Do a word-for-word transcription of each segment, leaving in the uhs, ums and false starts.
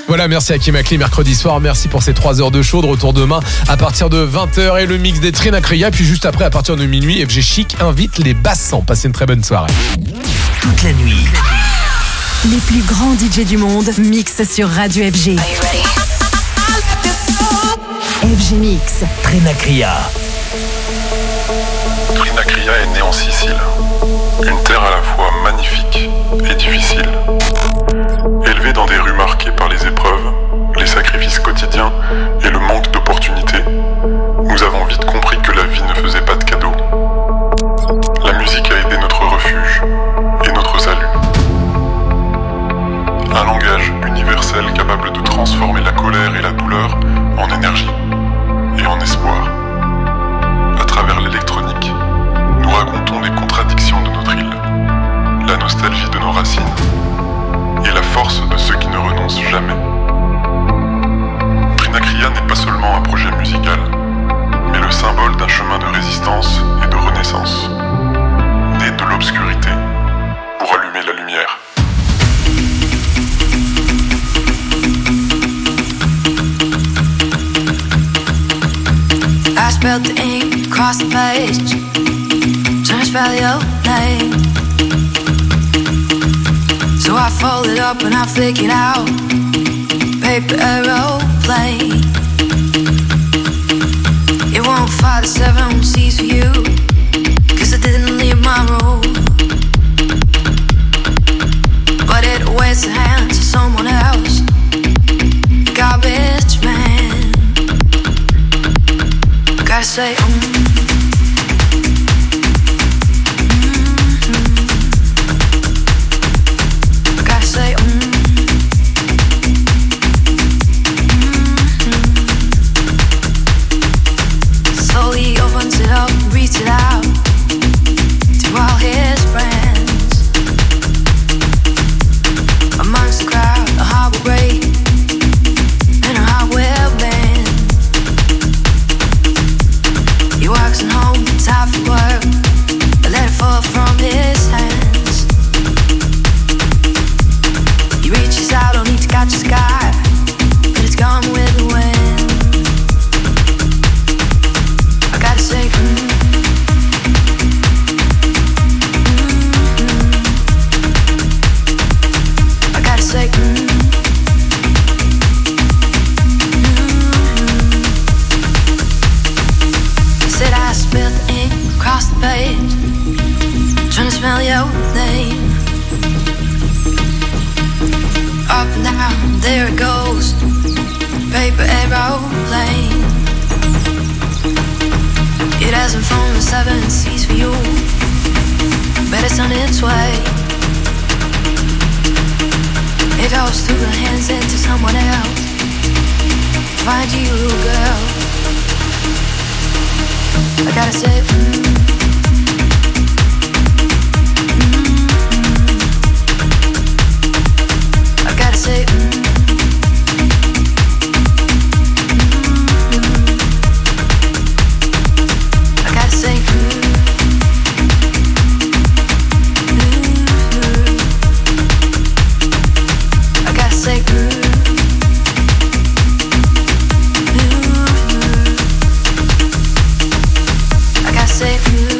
Voilà, merci à Kim Akli, mercredi soir. Merci pour ces trois heures de show. De retour demain à partir de vingt heures et le mix des Trina Kriya. Puis juste après, à partir de minuit, F G Chic invite les Bassans. Passez une très bonne soirée. Toute la nuit. Les plus grands D J du monde mixent sur Radio F G. F G Mix. Trina Kriya. Trina Kriya est née en Sicile. Une terre à la fois magnifique et difficile. Élevée dans des rues marquées par les épreuves, les sacrifices quotidiens et le manque d'opportunités, nous avons vite compris que la vie ne faisait pas de cadeaux. La musique a été notre refuge et notre salut. Un langage universel capable de transformer la colère et la douleur en énergie et en espoir. À travers l'électronique, nous racontons les contradictions de notre île, la nostalgie de nos racines et la force de ceux qui ne renoncent jamais. Trina Kriya n'est pas seulement un projet musical, mais le symbole d'un chemin de résistance et de renaissance, né de l'obscurité pour allumer la lumière. I spelled the ink across the page, trying to spell your name. So I fold it up and I flick it out, paper aeroplane. It won't fly the seven seas for you, cause I didn't leave my room. But it waits the hands of someone else, a garbage man. I gotta say, mm. Say, mm, mm-hmm. Slowly opens it up, reaches it out to all his friends. Amongst the crowd, a heart will break and a heart will bend. He walks home, time for work, a letter fall from his hands. Reaches out, don't need to catch the sky, but it's gone with the wind. I gotta say, mm-hmm. Mm-hmm. I gotta say, mm-hmm. Mm-hmm. Said I spilled the ink across the page, trying to smell your name. Up and down, there it goes, paper aeroplane. It hasn't flown the seven seas for you, but it's on its way. It goes through the hands into someone else. Find you, girl. I gotta say, mm. Say, mm, mm, I gotta say, mm, mm, I gotta say, mm, mm, I gotta say, mm.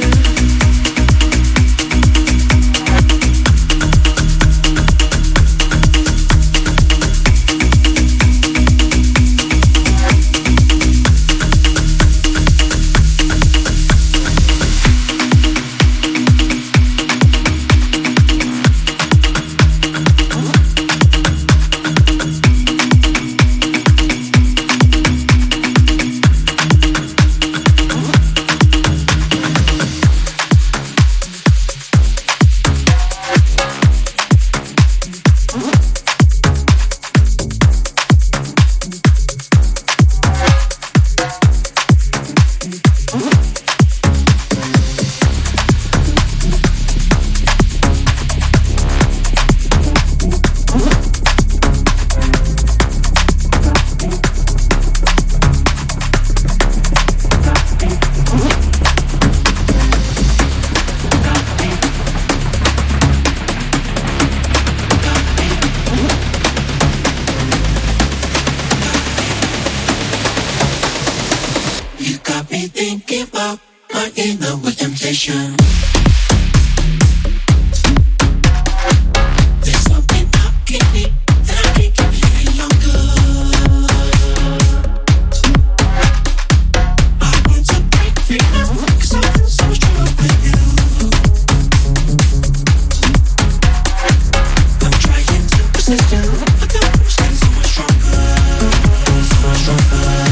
in love with temptation. There's something up in me that I can't keep any longer. I want to break free now, 'cause I feel so strong with you. I'm trying to resist you, but the push getting so much stronger, so much stronger.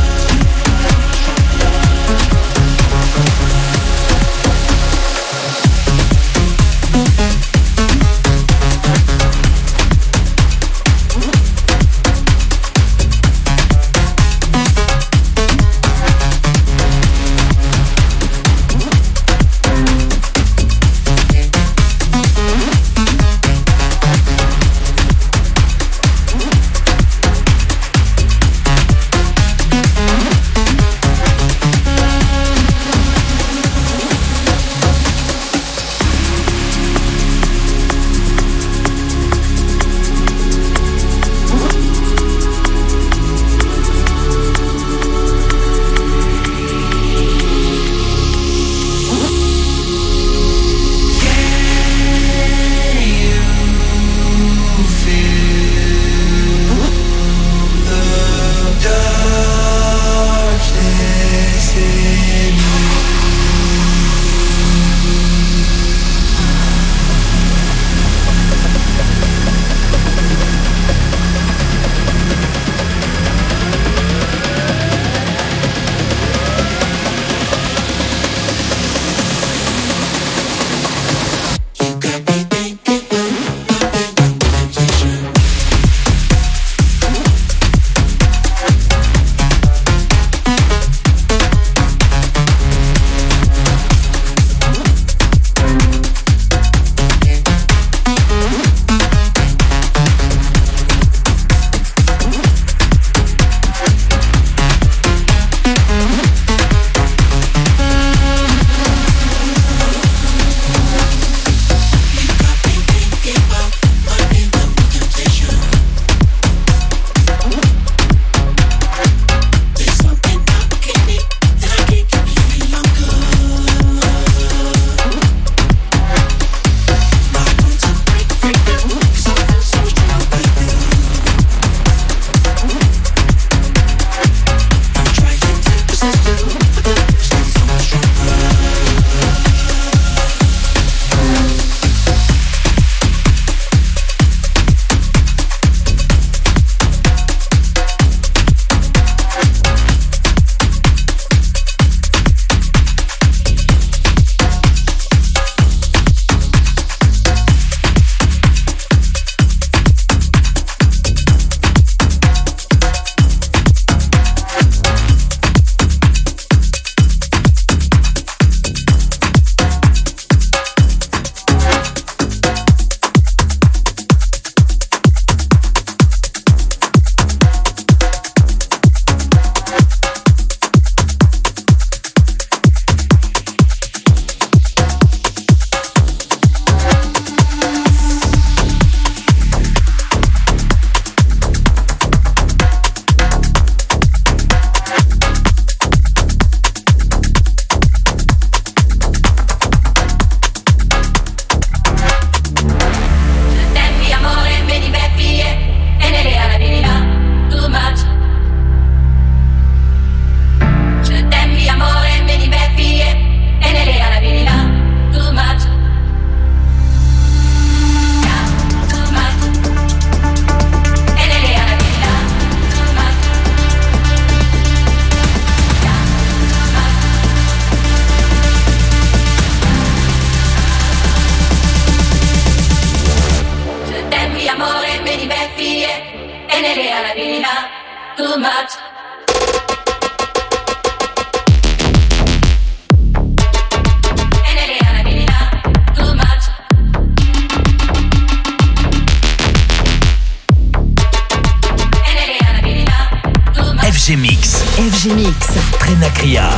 F G Mix. F G Mix. Trenacria.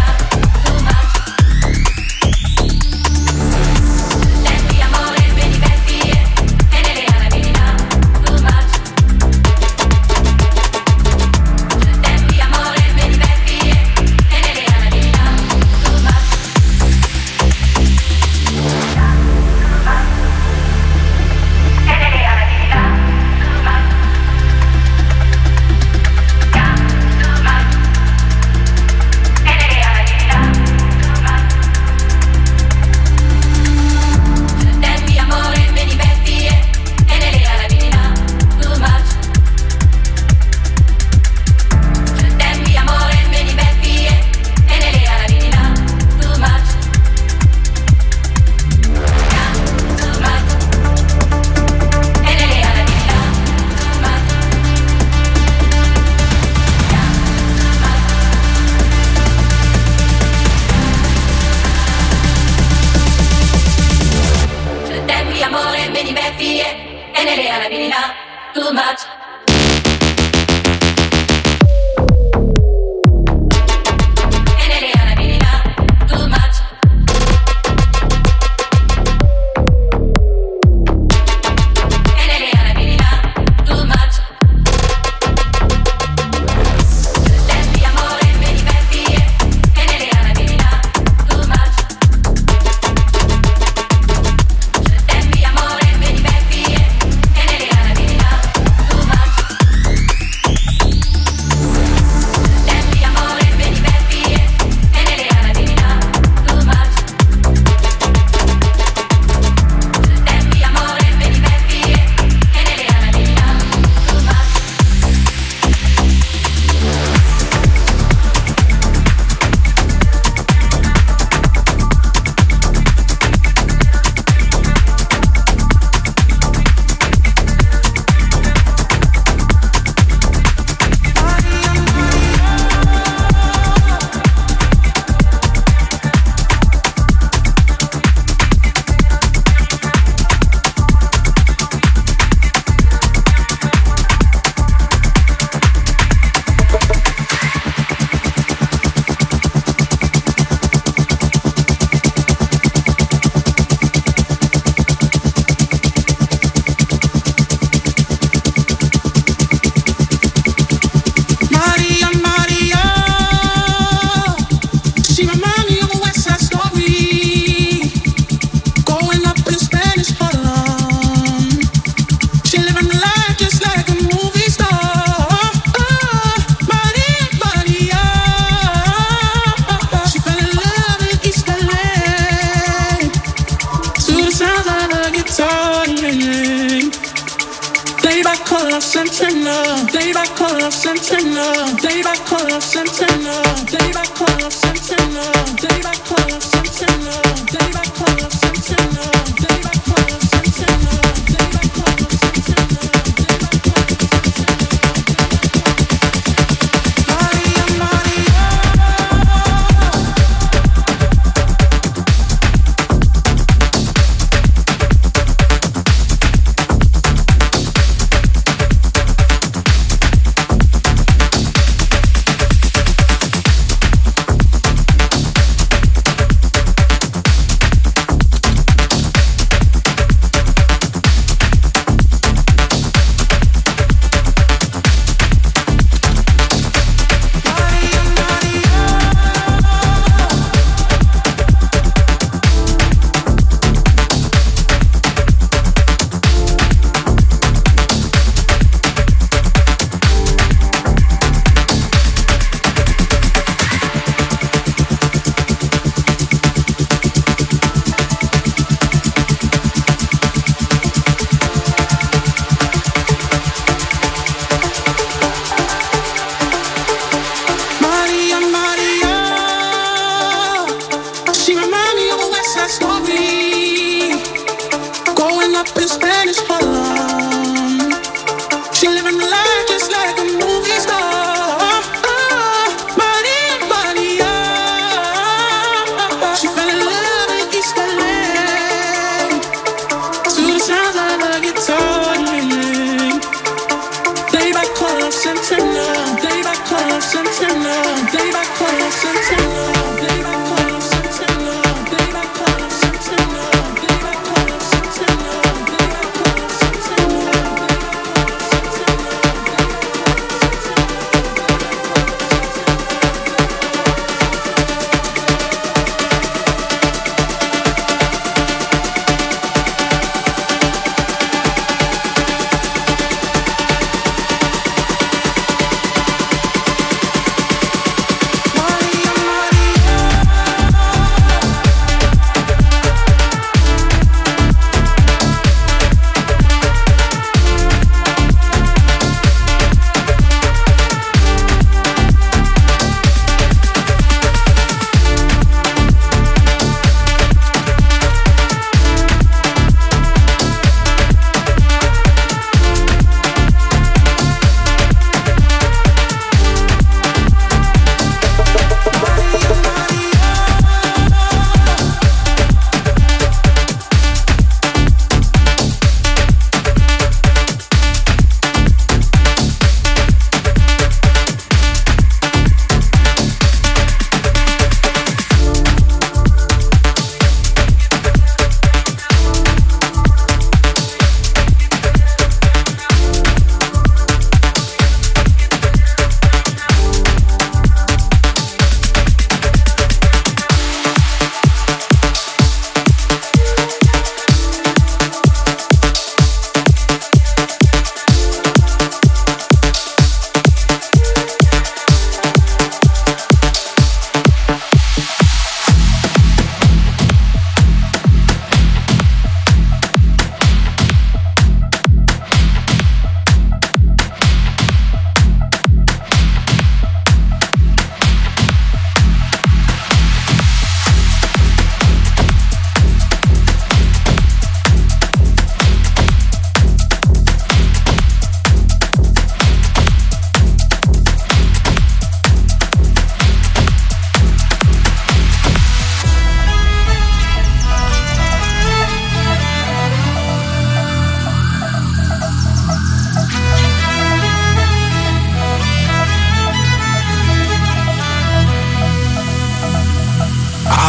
Baby, many bad feet, and it ain't really not too much.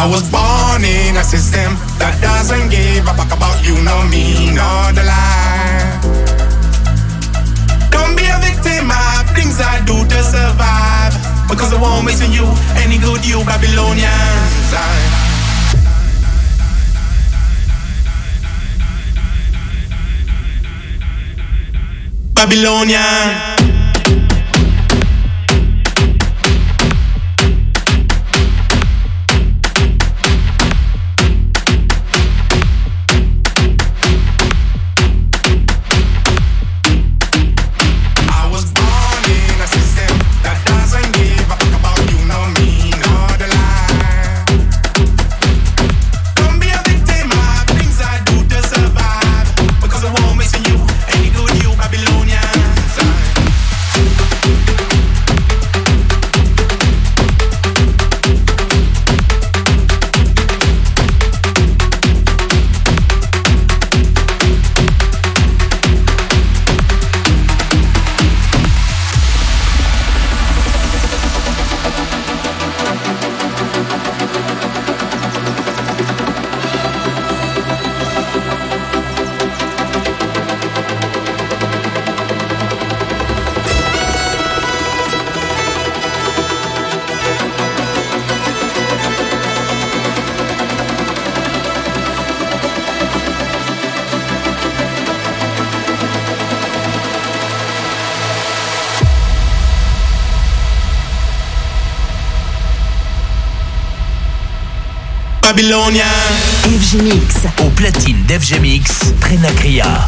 was born in a system that doesn't give a fuck about you, nor me, nor the lie. Don't be a victim of things I do to survive, because I won't miss you any good, you Babylonians. I Babylonian. Babylonian. F G Mix. Au platine d'F G Mix, Trinacria.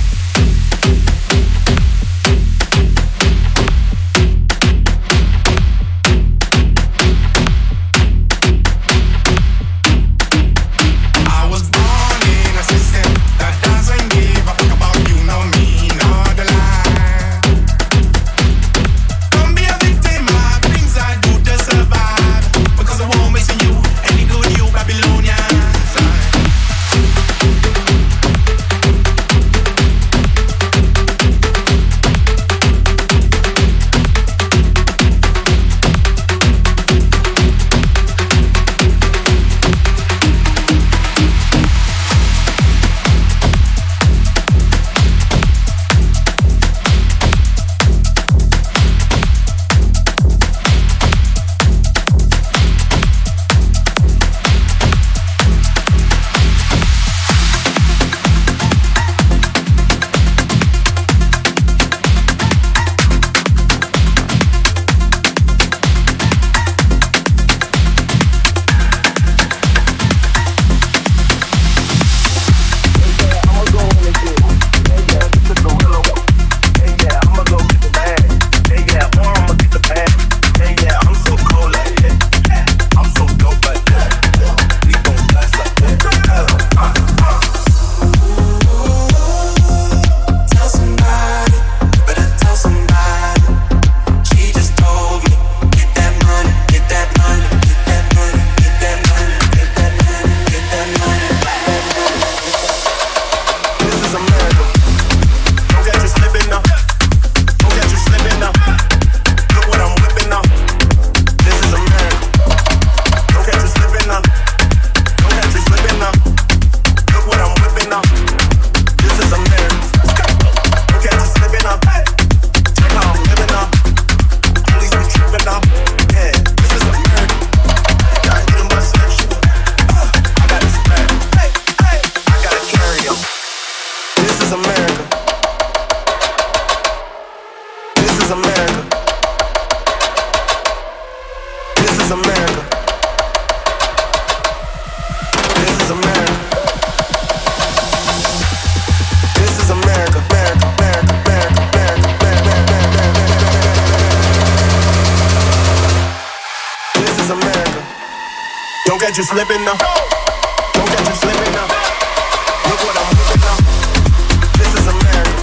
catch you slipping now. Don't catch you slipping now. Look what I'm whipping now. This is America.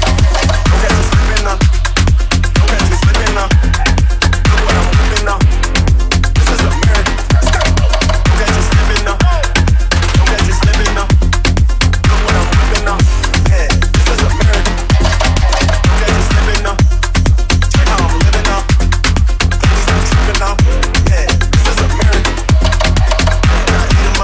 Don't catch you slipping now. Don't catch you slipping now. Look what I'm whipping now. This is America. Don't catch you slipping now. Don't catch you slipping now. Look what I'm whipping now. Yeah, this is America. Don't catch you slipping now. Check how I'm living now. Please don't tripping now. Yeah, this is America.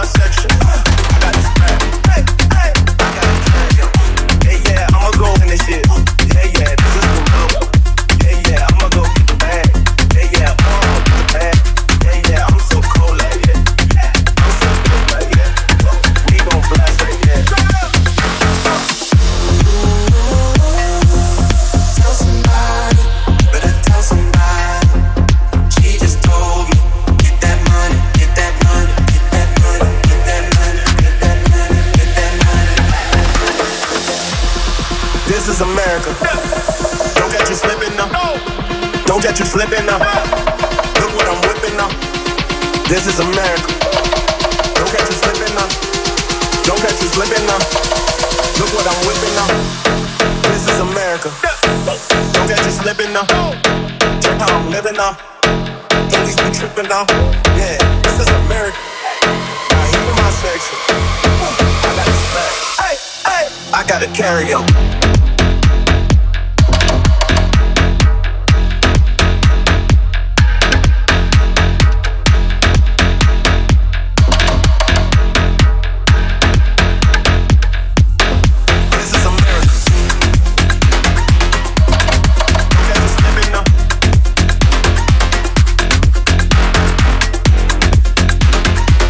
This is America. Don't catch you slipping now. Don't catch you slipping now. Look what I'm whipping now. This is America. Don't catch you slipping now. Don't catch you slipping now. Look what I'm whipping now. This is America. Don't catch you slipping now. Check how I'm living now. Police be tripping now. Yeah, this is America. Now here in my section. I got this back. Hey, hey, I gotta carry 'em.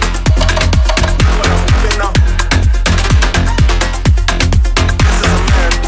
America.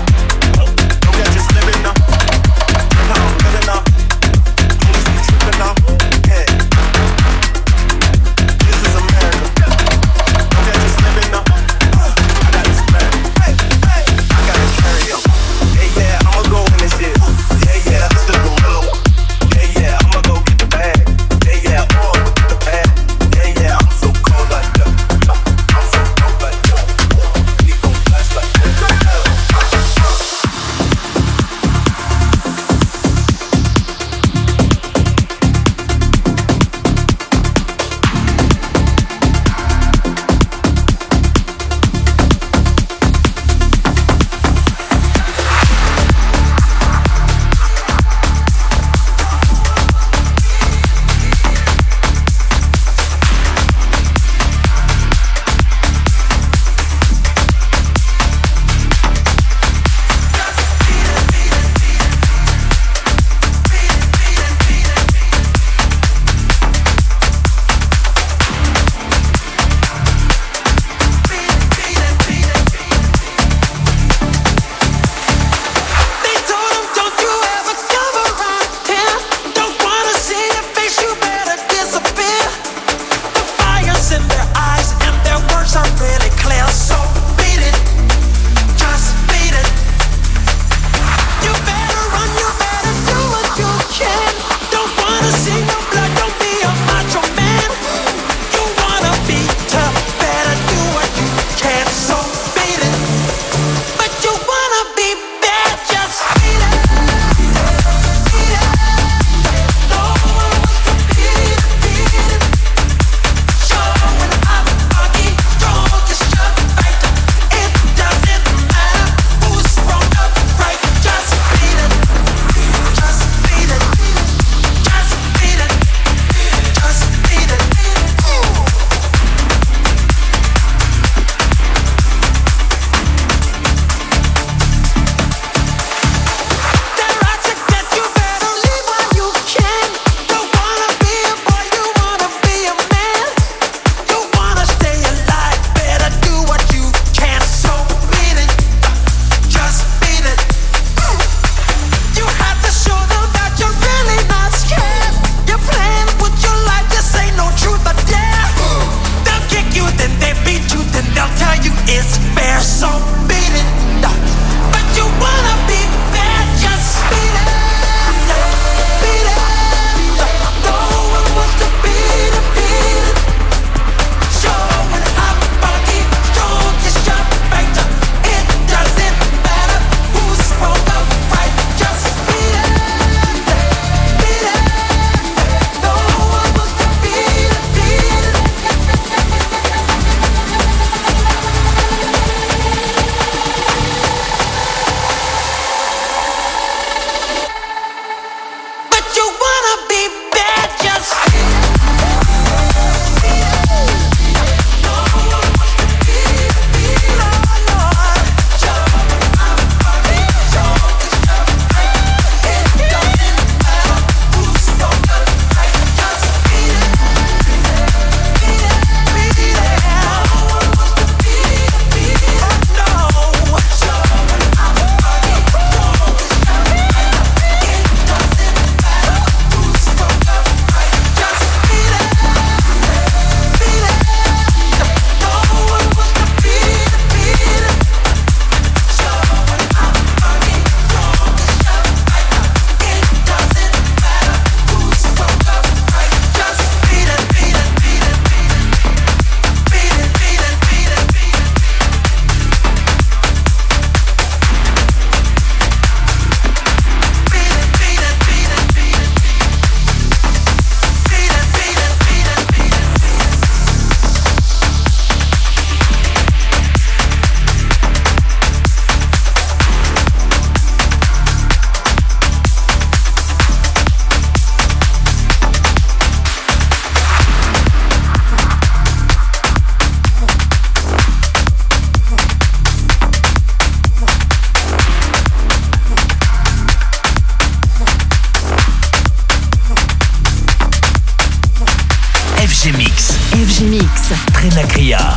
Mix. Trinacria.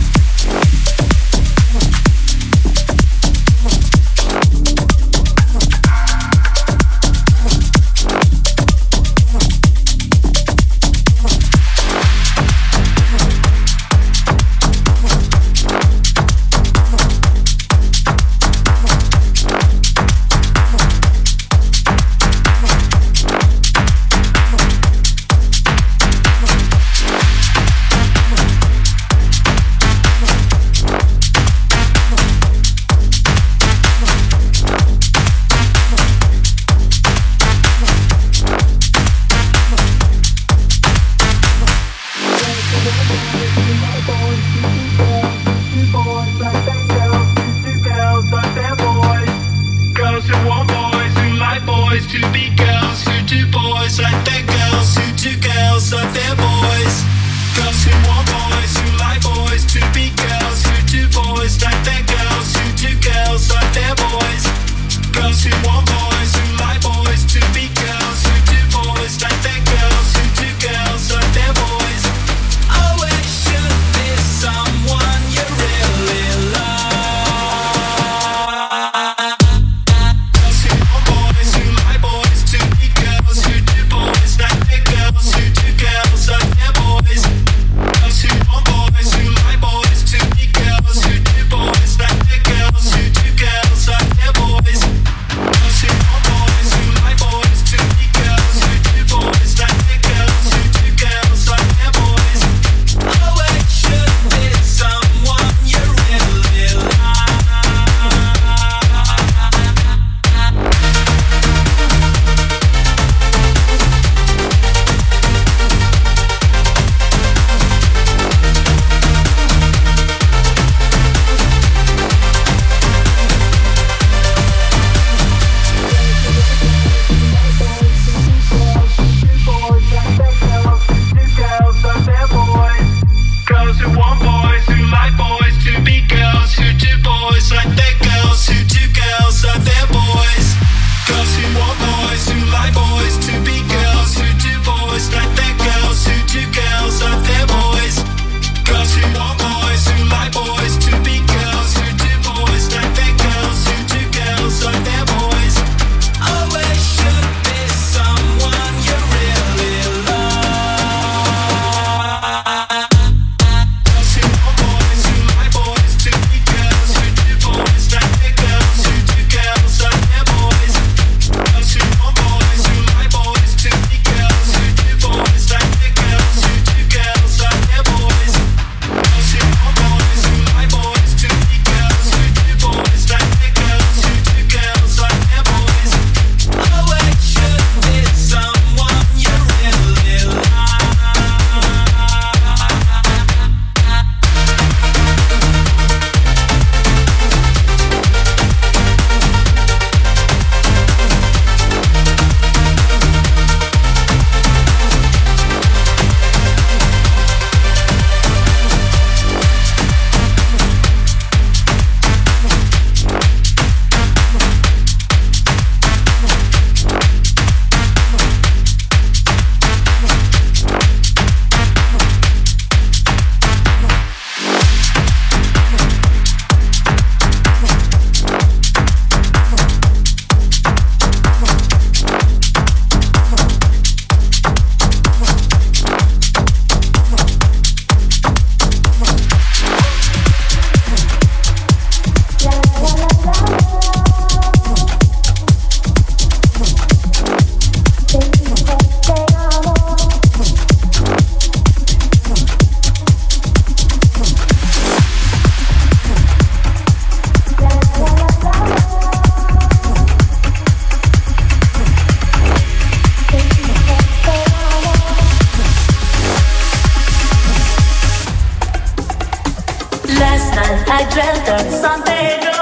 I dreamt of San Pedro.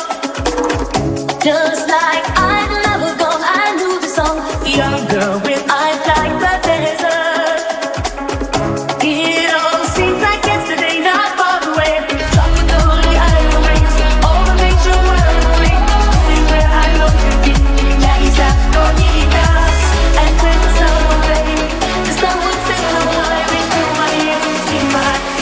Just like I'd never gone, I knew the song. Young girl with eyes like the desert. It all seems like yesterday, not far away. Tropically iron rings over nature worldly. This is where I long to be. La isla bonita. And when the sun would fade, the sun would set so high into my ears and see my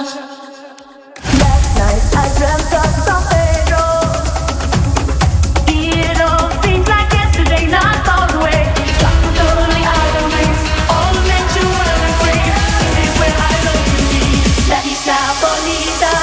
Last night I dreamt of San Pedro. It all seems like yesterday, not far away. Totally out of reach, all meant to run free. This is where I long to be. La isla bonita.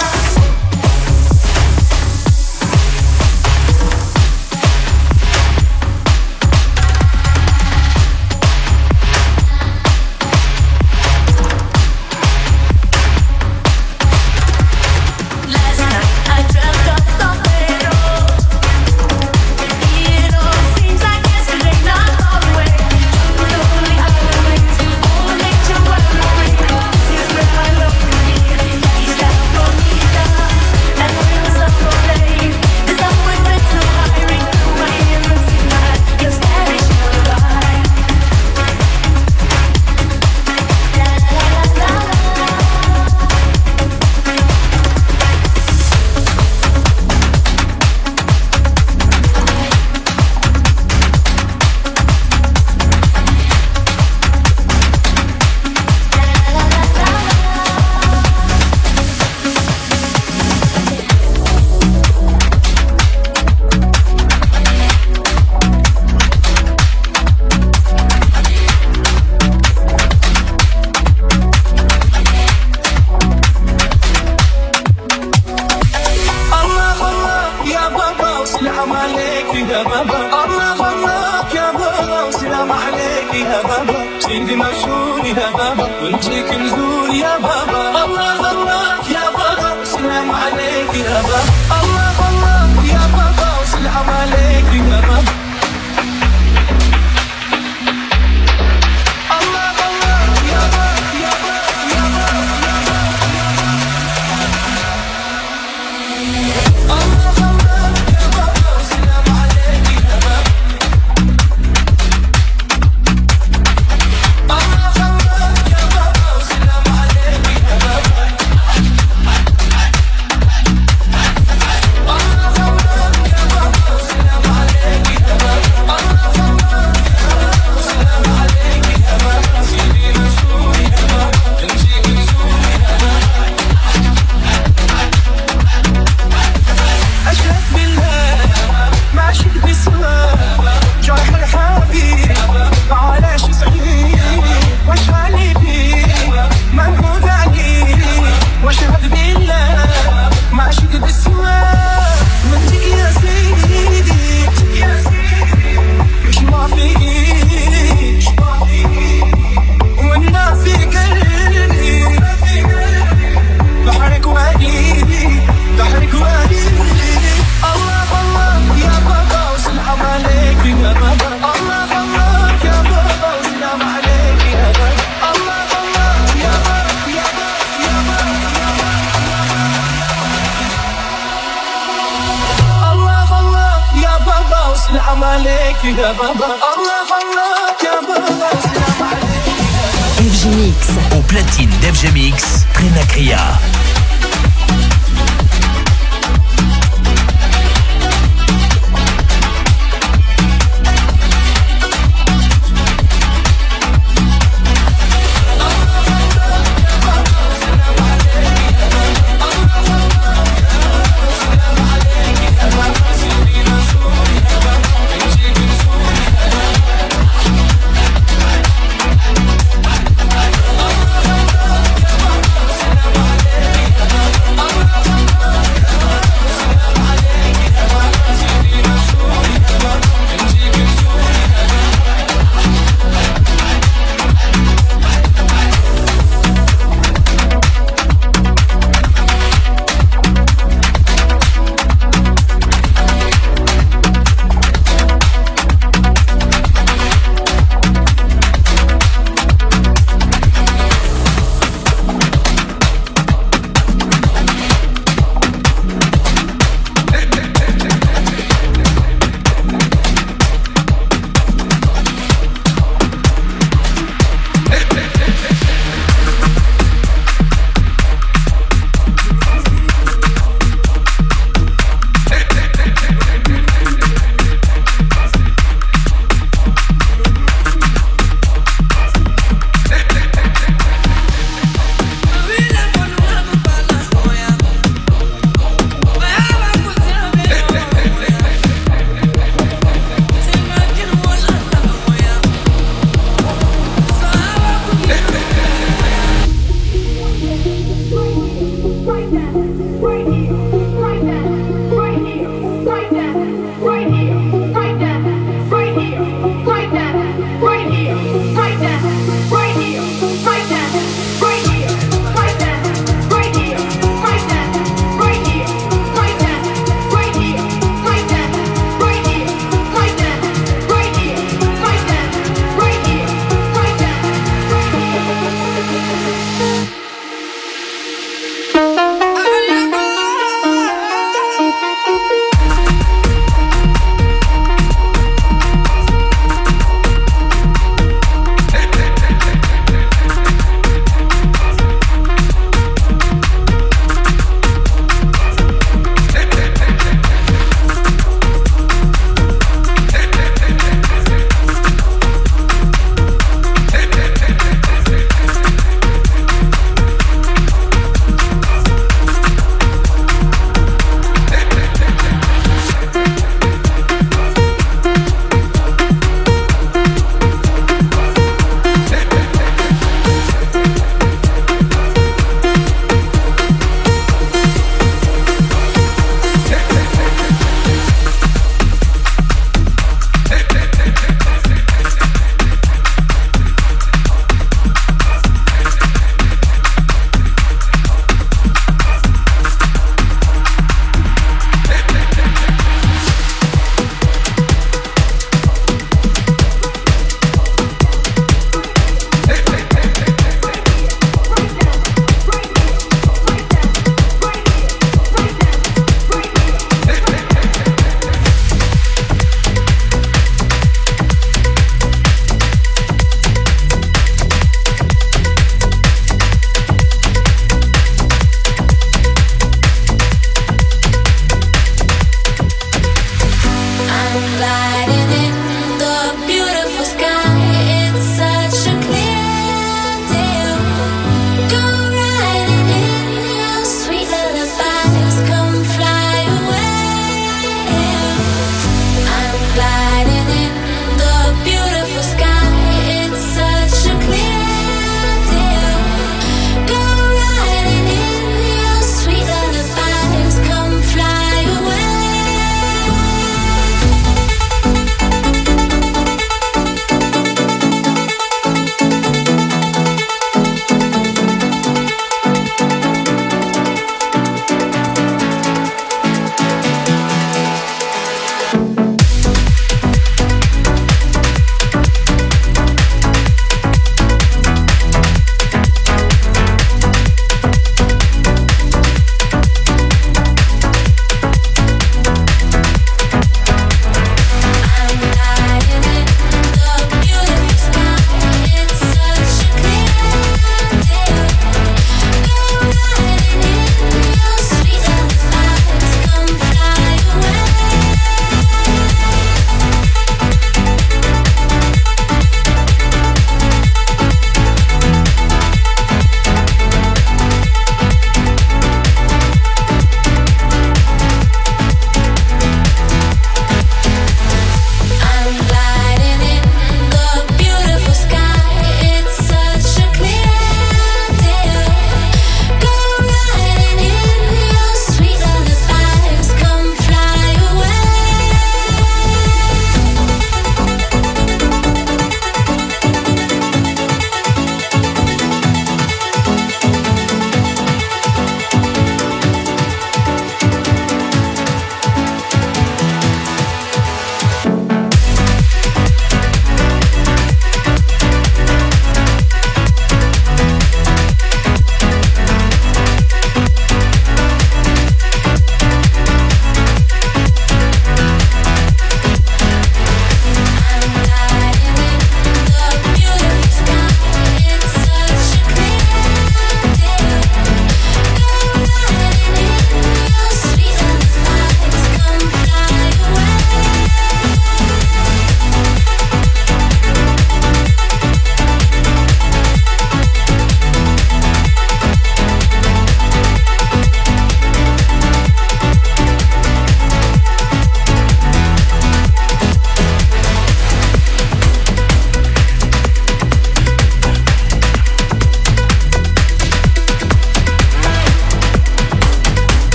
F G Mix. Au platine d'F G Mix, Trinacria.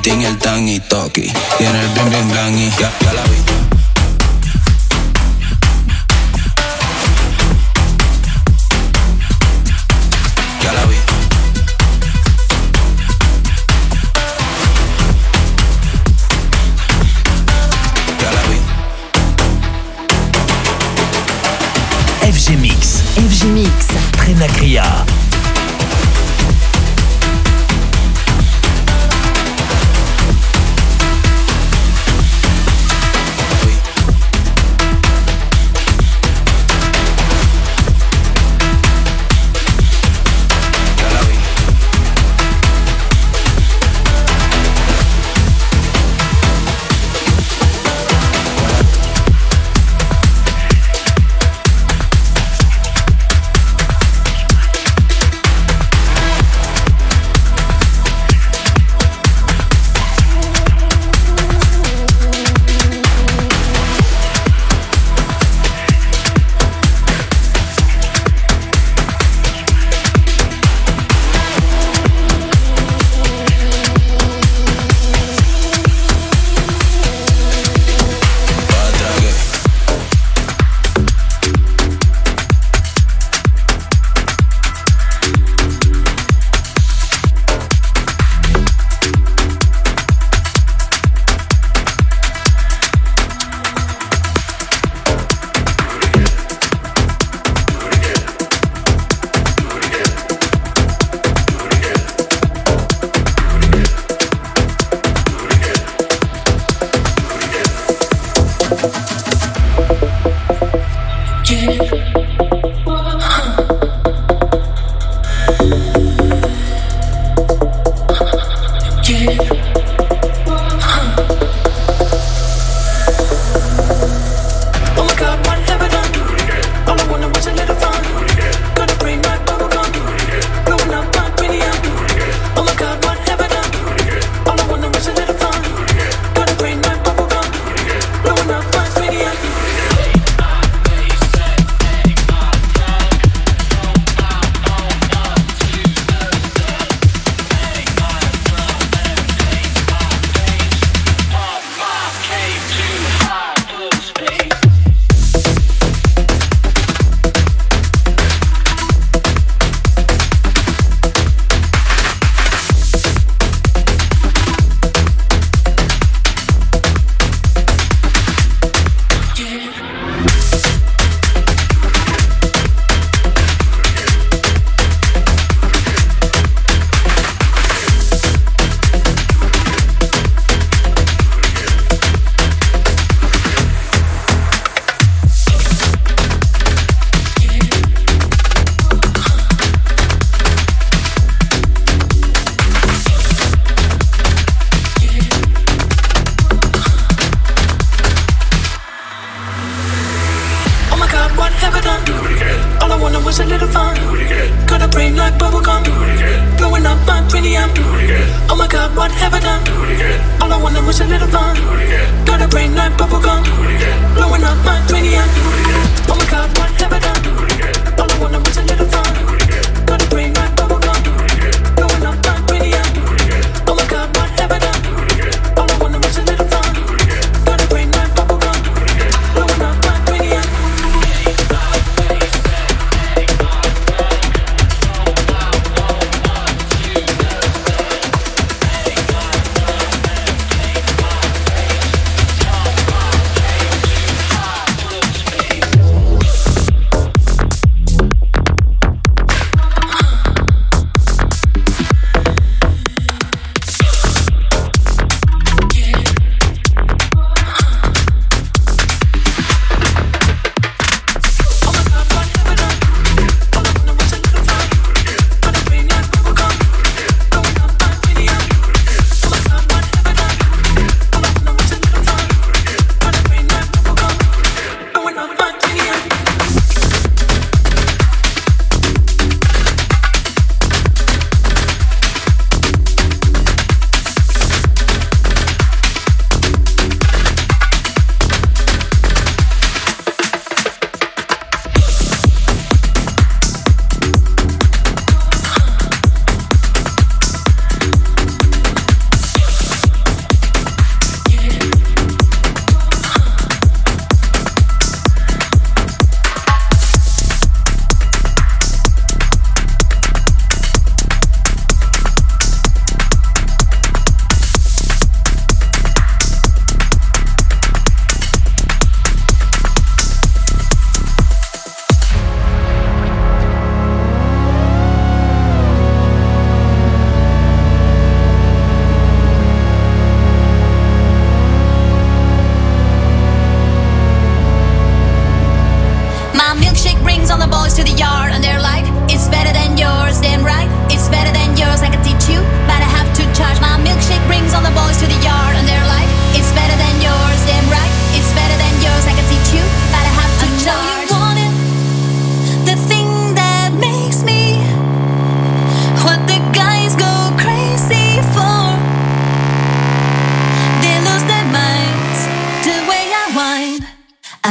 panty en el tangy toki. Tiene el bling bling blang y ya, ya la vi. Ya la vi. Ya la vi. F G Mix. F G Mix. Trinacria.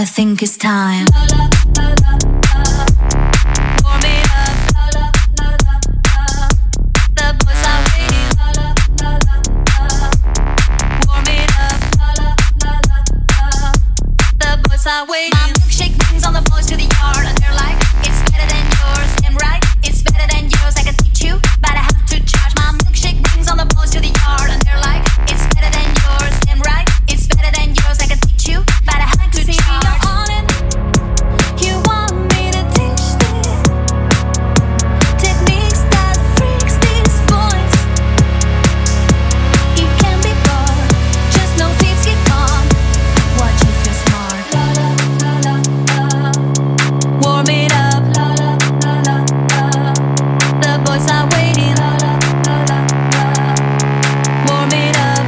I think it's time. Warm it up. The boys are waiting. Warm it up. The boys are waiting. My milkshake brings all the boys to the yard, and they're like, it's better than yours. Damn right, it's better than yours. I can teach you, but I have to charge. My milkshake brings all the boys to the yard, and they're like, it's better than yours. Damn right, it's better than yours. I can teach you, but I have to charge. You're on it. You want me to teach this techniques that freaks these boys. You can be bored, just no thieves get caught. Watch if you're smart. Warm it up. The boys are waiting. Warm it up.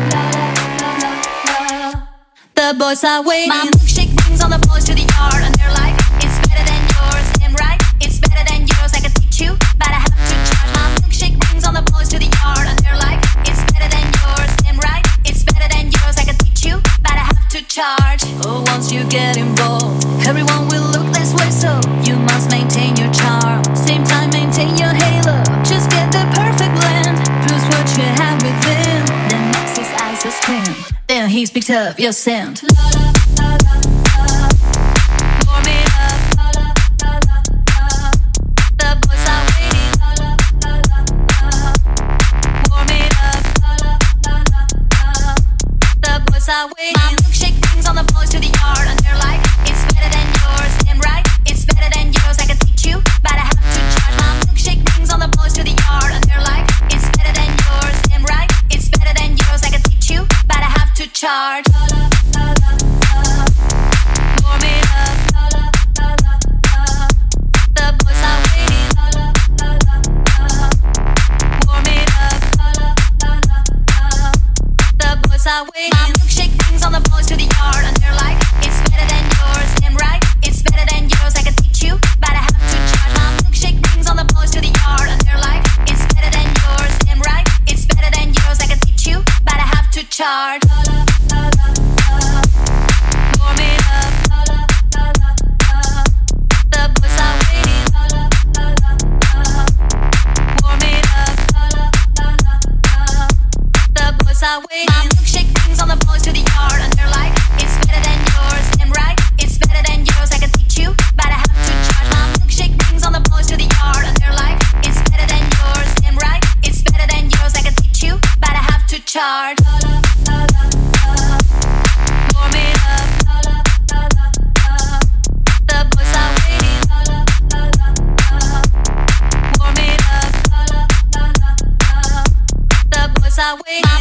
The boys are waiting. My milkshake brings all the boys to the yard, and they're like, it's better than yours. Damn right, it's better than yours. I can teach you, but I have to charge. My milkshake brings all the boys to the yard, and they're like, it's better than yours. Damn right, it's better than yours. I can teach you, but I have to charge. Oh, once you get involved, everyone will look this way, so you must maintain your charm. Same time, maintain your halo. Just get the perfect blend. Proves what you have within. Then makes his eyes a spin. Then he speaks up your scent. Warm it up. The boys are waiting. Warm it up. The boys are waiting. My milkshake brings all the boys to the yard, and they're like, it's better than yours. Damn right, it's better than yours. I can teach you, but I have to charge. My milkshake brings all the boys to the yard, and they're like, it's better than yours. Damn right, it's better than yours. I can teach you, but I have to charge. Warm it up. The boys are waiting. Warm it up. The boys are waiting. My milkshake brings all the boys to the yard, and they're like, it's better than yours. Damn right, it's better than yours. I can teach you, but I have to charge. My milkshake brings all the boys to the yard, and they're like, it's better than yours. Damn right, it's better than yours. I can teach you, but I have to charge. Warm it up. The boys are waiting. Warm it up. The boys are waiting. My milkshake brings all the boys to the yard, and they're like, it's better than yours. Damn right, it's better than yours. I can teach you, but I have to charge. My milkshake brings all the boys to the yard, and they're like, it's better than yours. Damn right, it's better than yours. I can teach you, but I have to charge. Warm it up. The boys are waiting. Warm it up. The boys are waiting.